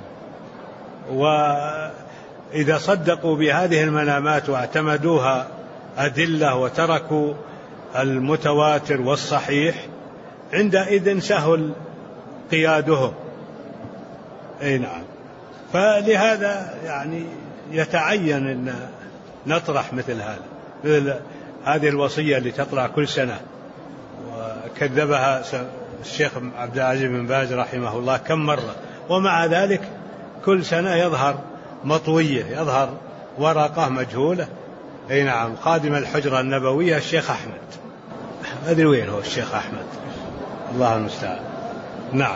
وإذا صدقوا بهذه المنامات واعتمدوها أدلة وتركوا المتواتر والصحيح عندئذ سهل قيادهم. أي نعم. فلهذا يعني يتعين أن نطرح مثل هذا، مثل هذه الوصية اللي تطلع كل سنة وكذبها الشيخ عبد العزيز بن باز رحمه الله كم مرة، ومع ذلك كل سنة يظهر مطوية، يظهر ورقة مجهولة. أي نعم. خادم الحجرة النبوية الشيخ أحمد، أدري وين هو الشيخ أحمد، الله المستعان. نعم.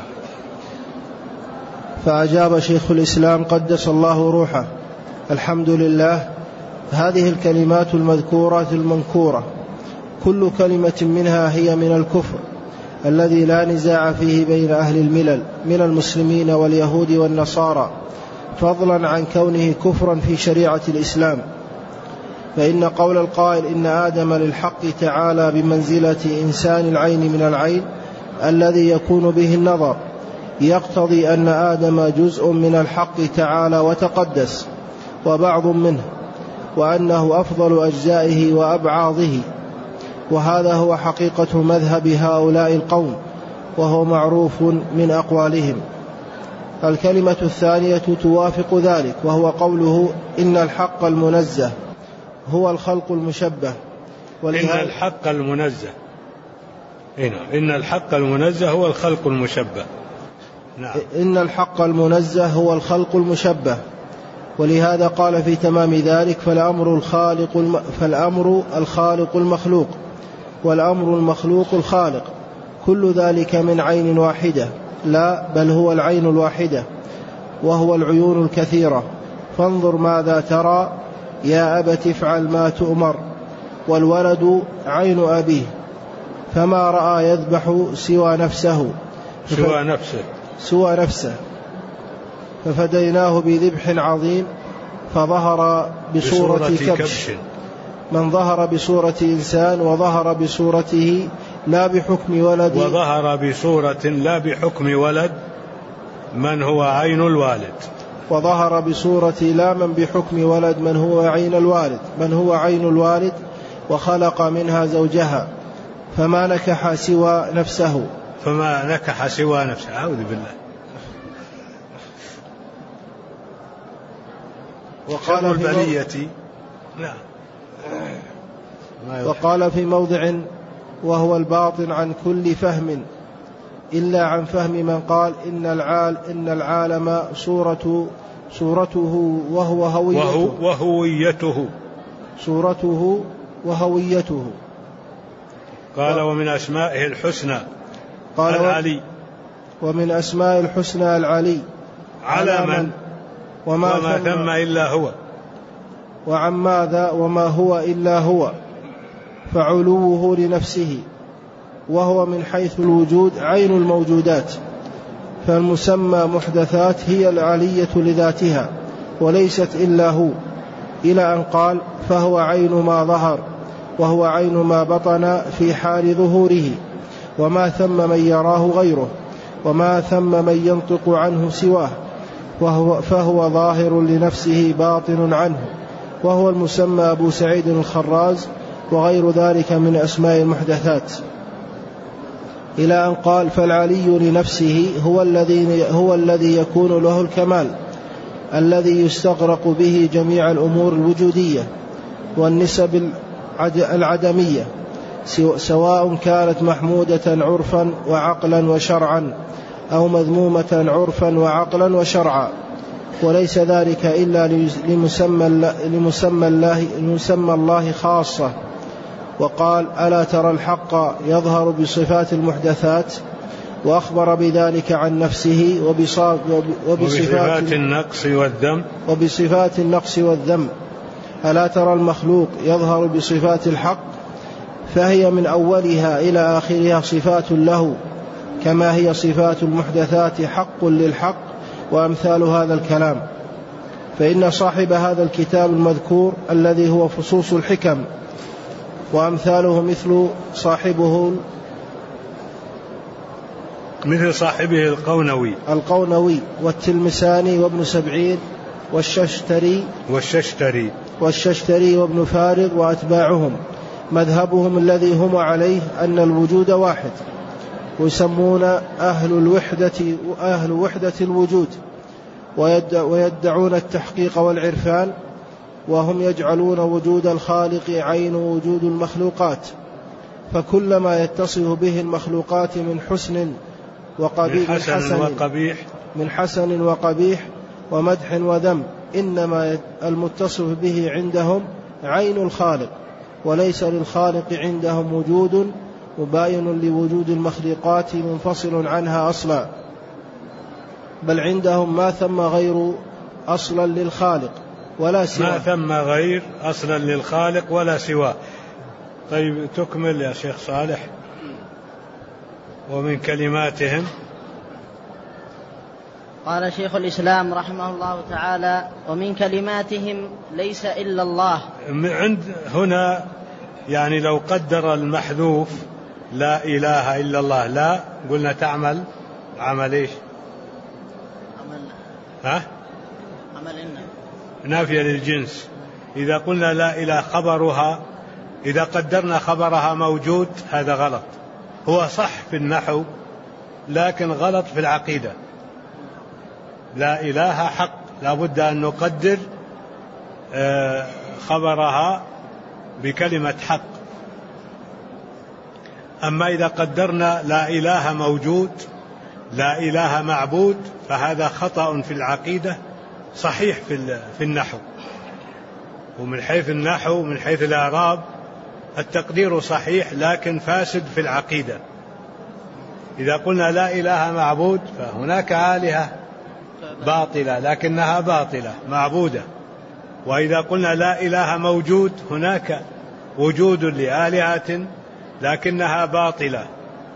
فأجاب شيخ الإسلام قدس الله روحه: الحمد لله. هذه الكلمات المذكورات المنكورة كل كلمة منها هي من الكفر الذي لا نزاع فيه بين أهل الملل من المسلمين واليهود والنصارى، فضلا عن كونه كفرا في شريعة الإسلام. فإن قول القائل إن آدم للحق تعالى بمنزلة إنسان العين من العين الذي يكون به النظر يقتضي أن آدم جزء من الحق تعالى وتقدس وبعض منه، وأنه أفضل أجزائه وأبعاضه، وهذا هو حقيقة مذهب هؤلاء القوم، وهو معروف من أقوالهم. الكلمة الثانية توافق ذلك، وهو قوله إن الحق المنزه هو الخلق المشبه. إن الحق المنزه، إن الحق المنزه هو الخلق المشبه. نعم. إن الحق المنزه هو الخلق المشبه، ولهذا قال في تمام ذلك فالأمر الخالق المخلوق، والأمر المخلوق الخالق، كل ذلك من عين واحدة، لا بل هو العين الواحدة، وهو العيون الكثيرة. فانظر ماذا ترى يا أبت افعل ما تؤمر، والولد عين أبيه، فما رأى يذبح سوى نفسه ففديناه بذبح عظيم، فظهر بصورة كبش. من ظهر بصورة إنسان وظهر بصورته لا بحكم ولد، وظهر بصورة لا بحكم ولد من هو عين الوالد، وظهر بصورة لا من بحكم ولد من هو عين الوالد، وخلق منها زوجها، فما نكح سوى نفسه. أعوذ بالله. وقال في موضع وهو الباطن عن كل فهم إلا عن فهم من قال إن العالم صورته وهويته. قال ومن أسمائه الحسنى العلي، ومن أسماء الحسنى العلي على من وما ثم إلا هو، وعن ماذا وما هو إلا هو، فعلوه لنفسه، وهو من حيث الوجود عين الموجودات، فالمسمى محدثات هي العلية لذاتها وليست إلا هو، إلى أن قال فهو عين ما ظهر، وهو عين ما بطن في حال ظهوره، وما ثم من يراه غيره، وما ثم من ينطق عنه سواه، فهو ظاهر لنفسه باطن عنه، وهو المسمى أبو سعيد الخراز، وغير ذلك من أسماء المحدثات، إلى أن قال فالعلي لنفسه هو الذي يكون له الكمال، الذي يستغرق به جميع الأمور الوجودية والنسب العدمية، سواء كانت محمودة عرفا وعقلا وشرعا، أو مذمومة عرفا وعقلا وشرعا، وليس ذلك إلا لمسمى الله خاصة. وقال ألا ترى الحق يظهر بصفات المحدثات، وأخبر بذلك عن نفسه وبصفات النقص والذم. ألا ترى المخلوق يظهر بصفات الحق، فهي من أولها إلى آخرها صفات له، كما هي صفات المحدثات حق للحق، وأمثال هذا الكلام. فإن صاحب هذا الكتاب المذكور الذي هو فصوص الحكم وأمثاله مثل صاحبه القونوي والتلمساني وابن سبعين والششتري وابن فارغ وأتباعهم، مذهبهم الذي هم عليه أن الوجود واحد، ويسمون أهل وحدة الوجود، ويدعون التحقيق والعرفان، وهم يجعلون وجود الخالق عين وجود المخلوقات، فكلما يتصف به المخلوقات من حسن وقبيح ومدح وذم، إنما المتصف به عندهم عين الخالق، وليس للخالق عندهم وجود مباين لوجود المخلوقات منفصل عنها أصلا، بل عندهم ما ثم غير أصلا للخالق ولا سواه. طيب تكمل يا شيخ صالح. ومن كلماتهم، قال شيخ الإسلام رحمه الله تعالى ومن كلماتهم ليس إلا الله. عند هنا يعني لو قدر المحذوف لا إله إلا الله، لا قلنا تعمل عمل إيش؟ عمل إن نافية للجنس. إذا قلنا لا إله خبرها، إذا قدرنا خبرها موجود، هذا غلط. هو صح في النحو لكن غلط في العقيدة. لا إله حق، لا بد أن نقدر خبرها بكلمة حق. أما إذا قدرنا لا إله موجود، لا إله معبود، فهذا خطأ في العقيدة صحيح في النحو. ومن حيث النحو من حيث الإعراب التقدير صحيح لكن فاسد في العقيدة. إذا قلنا لا إله معبود فهناك آلهة باطلة لكنها باطلة معبودة. وإذا قلنا لا إله موجود هناك وجود لآلهة لكنها باطلة.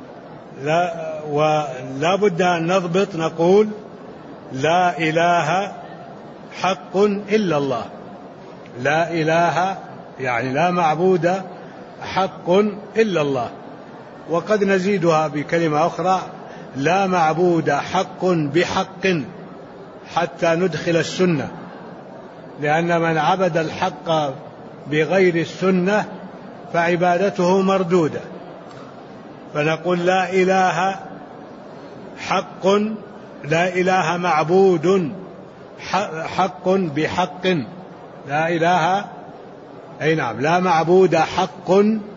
ولا بد أن نضبط، نقول لا إله حق إلا الله. لا إله يعني لا معبود حق إلا الله. وقد نزيدها بكلمة أخرى: لا معبود حق بحق، حتى ندخل السنة، لأن من عبد الحق بغير السنة فعبادته مردودة. فنقول لا إله حق، لا إله معبود حق بحق، لا إله أي نعم لا معبود حق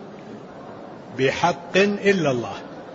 بحق إلا الله.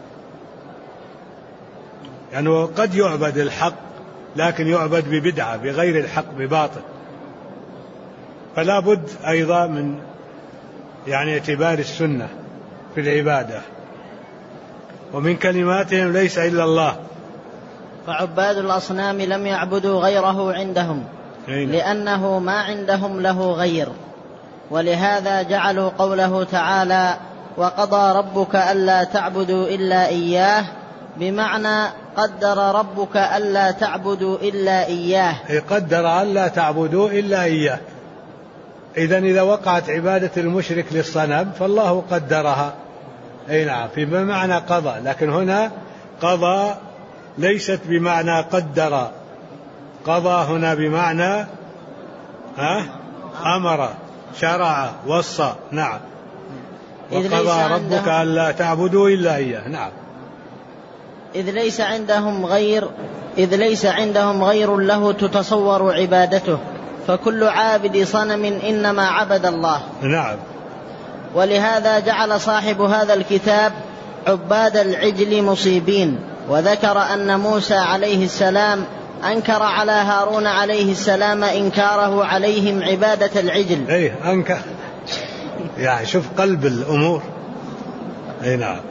يعني قد يعبد الحق لكن يعبد ببدعة بغير الحق بباطل. فلا بد أيضا من اعتبار السنة في العبادة. ومن كلماتهم ليس إلا الله. فعباد الأصنام لم يعبدوا غيره عندهم لأنه ما عندهم له غير. ولهذا جعلوا قوله تعالى: وقضى ربك ألا تعبدوا إلا إياه، بمعنى قدر ربك ألا تعبدوا إلا إياه. قدر ألا تعبدوا إلا إياه. إذن إذا وقعت عبادة المشرك للصنم فالله قدرها، أي نعم، في بمعنى قضى. لكن هنا قضى ليست بمعنى قدر، قضى هنا بمعنى أمر، شرع، وصى. نعم. وقضى ربك ألا تعبدوا إلا إياه. نعم. إذ ليس عندهم غير له تتصور عبادته، فكل عابد صنم إنما عبد الله. نعم. ولهذا جعل صاحب هذا الكتاب عباد العجل مصيبين، وذكر أن موسى عليه السلام أنكر على هارون عليه السلام إنكاره عليهم عبادة العجل. أنكر يعني شوف قلب الأمور. نعم.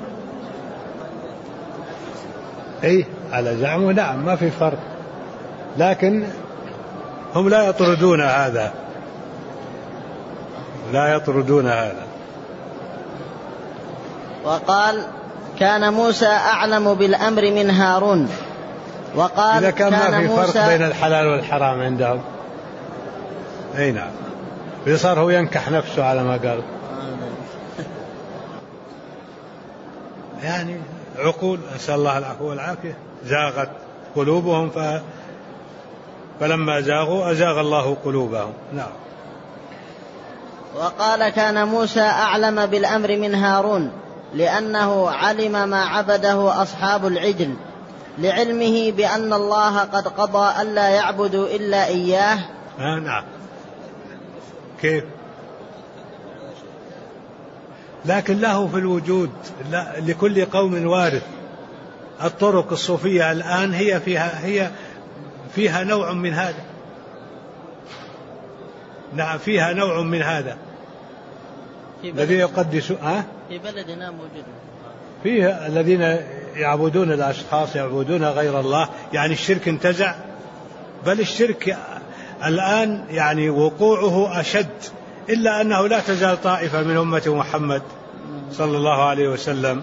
على زعمه نعم ما في فرق، لكن هم لا يطردون هذا، لا يطردون هذا. وقال: كان موسى أعلم بالأمر من هارون. وقال: إذا كان ما في فرق بين الحلال والحرام عندهم. نعم. صار هو ينكح نفسه على ما قال. يعني عقول، أسأل الله العفو والعافية، زاغت قلوبهم فلما زاغوا أزاغ الله قلوبهم. نعم. وقال: كان موسى أعلم بالأمر من هارون، لأنه علم ما عبده أصحاب العجل، لعلمه بأن الله قد قضى ألا يعبدوا إلا إياه. نعم. كيف؟ لكن له في الوجود لكل قوم وارث. الطرق الصوفية الآن هي فيها نوع من هذا. نعم، فيها نوع من هذا الذي يقدس. في بلدنا موجود فيه الذين يعبدون الأشخاص، يعبدون غير الله، يعني الشرك انتزع. بل الشرك الآن يعني وقوعه أشد، إلا أنه لا تزال طائفة من أمة محمد صلى الله عليه وسلم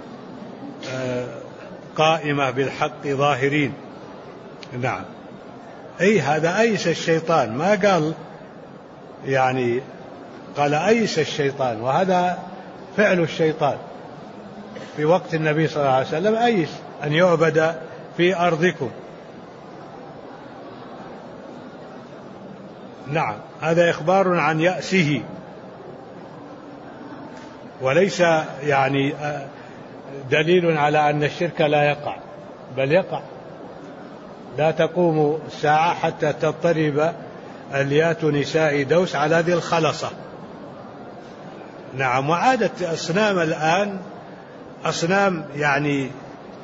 قائمة بالحق ظاهرين. نعم. هذا أيس الشيطان، ما قال يعني قال أيس الشيطان، وهذا فعل الشيطان في وقت النبي صلى الله عليه وسلم، أيس أن يعبد في أرضكم. نعم، هذا إخبار عن يأسه، وليس يعني دليل على أن الشرك لا يقع، بل يقع. لا تقوم الساعة حتى تضطرب اليات نساء دوس على ذي الخلصة. نعم. وعادت أصنام الآن أصنام يعني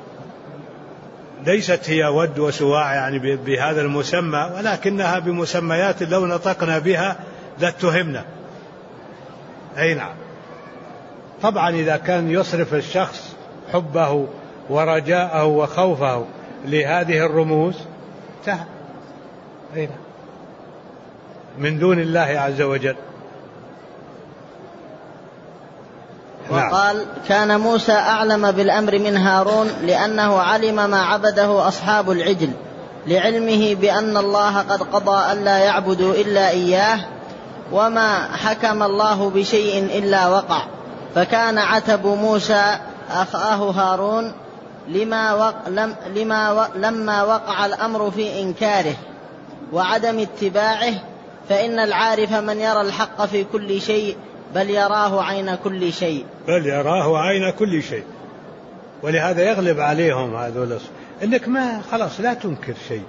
ليست هي ود وسواع يعني بهذا المسمى، ولكنها بمسميات لو نطقنا بها لاتهمنا. أي نعم. طبعا إذا كان يصرف الشخص حبه ورجاءه وخوفه لهذه الرموز انتهى. أي نعم. من دون الله عز وجل. وقال: كان موسى أعلم بالأمر من هارون، لأنه علم ما عبده أصحاب العجل، لعلمه بأن الله قد قضى ألا يعبدوا إلا إياه، وما حكم الله بشيء إلا وقع. فكان عتب موسى أخاه هارون لما وقع الأمر في إنكاره وعدم اتباعه، فإن العارف من يرى الحق في كل شيء، بل يراه عين كل شيء. بل يراه عين كل شيء. ولهذا يغلب عليهم هذول إنك ما خلاص لا تنكر شيء.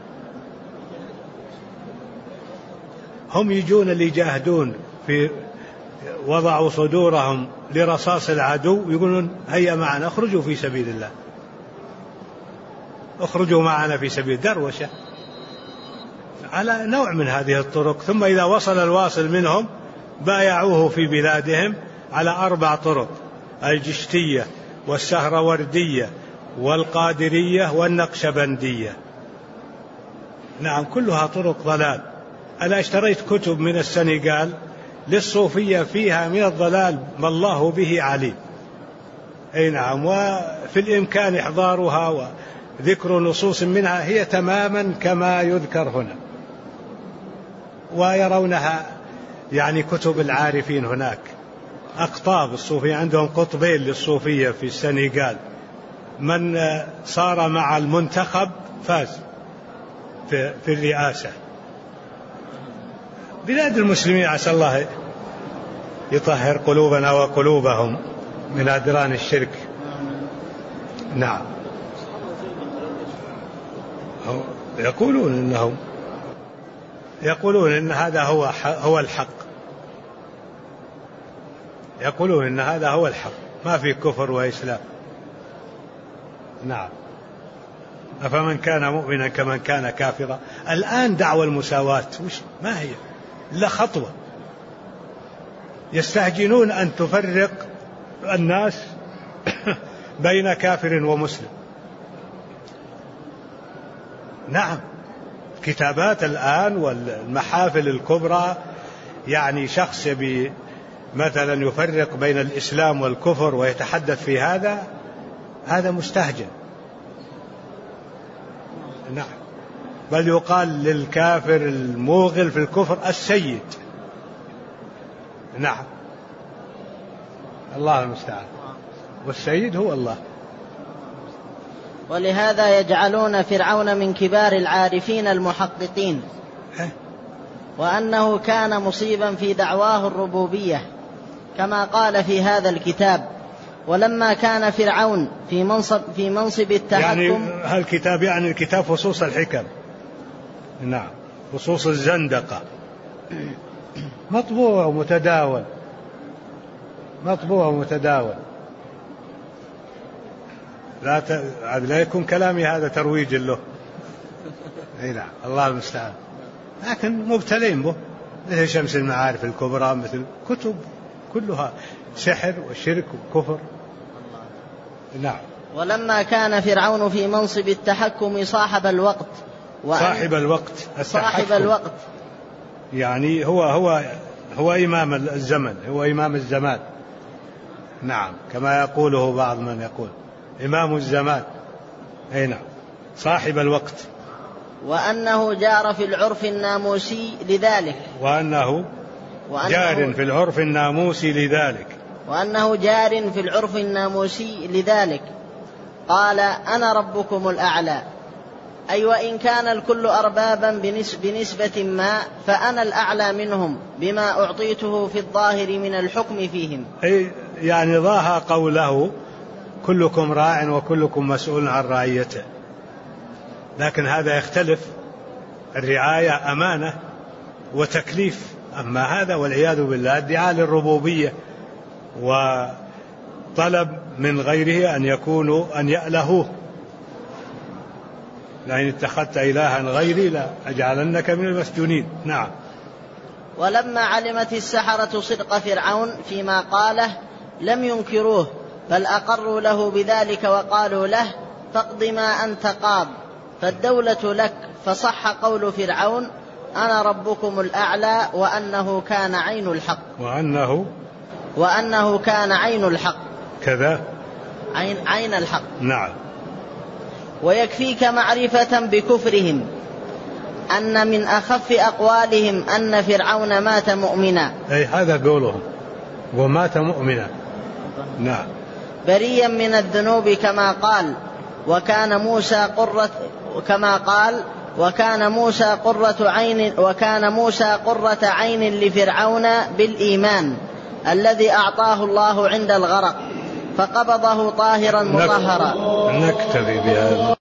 هم يجون اللي يجاهدون في وضعوا صدورهم لرصاص العدو يقولون هيا معنا اخرجوا في سبيل الله، اخرجوا معنا في سبيل دروشة على نوع من هذه الطرق. ثم إذا وصل الواصل منهم بايعوه في بلادهم على 4 طرق: الجشتية والسهروردية والقادرية والنقشبندية. نعم، كلها طرق ضلال. أنا اشتريت كتب من السنغال للصوفية فيها من الضلال ما الله به عليم. أي نعم. وفي الإمكان إحضارها وذكر نصوص منها هي تماما كما يذكر هنا، ويرونها يعني كتب العارفين هناك. أقطاب الصوفية عندهم قطبين للصوفية في السنغال، من صار مع المنتخب فاز في الرئاسة. بلاد المسلمين عسى الله يطهر قلوبنا وقلوبهم من أدران الشرك. نعم. يقولون إن هذا هو الحق. يقولون إن هذا هو الحق، ما في كفر وإسلام. نعم. أفمن كان مؤمنا كمن كان كافرا. الآن دعوى المساواة ما هي إلا خطوة. يستهجنون أن تفرق الناس بين كافر ومسلم. نعم. كتابات الآن والمحافل الكبرى يعني شخص مثلا يفرق بين الإسلام والكفر ويتحدث في هذا مستهجن. نعم. بل يقال للكافر الموغل في الكفر السيد. نعم. الله المستعان. والسيد هو الله. ولهذا يجعلون فرعون من كبار العارفين المحققين، وأنه كان مصيبا في دعواه الربوبية كما قال في هذا الكتاب: ولما كان فرعون في منصب التحكم. يعني هالكتاب يعني الكتاب فصوص الحكم. نعم. فصوص الزندقة مطبوع ومتداول. لا يكون كلامي هذا ترويج له. اي نعم. الله المستعان. لكن مبتلين به، مثل شمس المعارف الكبرى، مثل كتب كلها سحر وشرك وكفر. نعم. ولما كان فرعون في منصب التحكم صاحب الوقت صاحب الوقت يعني هو إمام الزمن، هو إمام الزمان. نعم. كما يقوله بعض من يقول إمام الزمان. أي نعم. صاحب الوقت. وأنه جار في العرف الناموسي لذلك. وأنه جار في العرف الناموسي لذلك قال: أنا ربكم الأعلى. أي وإن كان الكل أربابا بنسبة ما فأنا الأعلى منهم بما أعطيته في الظاهر من الحكم فيهم. أي يعني ضاها قوله كلكم راع وكلكم مسؤول عن رعيته، لكن هذا يختلف، الرعاية أمانة وتكليف، أما هذا والعياذ بالله ادعاء للربوبية وطلب من غيره أن يألهوه، لئن اتخذت إلها غيري لأجعلنك من المسجونين. نعم. ولما علمت السحرة صدق فرعون فيما قاله لم ينكروه، بل أقروا له بذلك وقالوا له فاقض ما أنت قاض فالدولة لك. فصح قول فرعون أنا ربكم الأعلى وأنه كان عين الحق. وأنه كان عين الحق كذا عين الحق. نعم. ويكفيك معرفة بكفرهم أن من أخف أقوالهم أن فرعون مات مؤمنا. أي هذا قولهم، ومات مؤمنا. نعم. بريا من الذنوب كما قال وكان موسى قرة عين لفرعون بالإيمان الذي أعطاه الله عند الغرق فقبضه طاهرا مطهرا. نكتفي بهذا.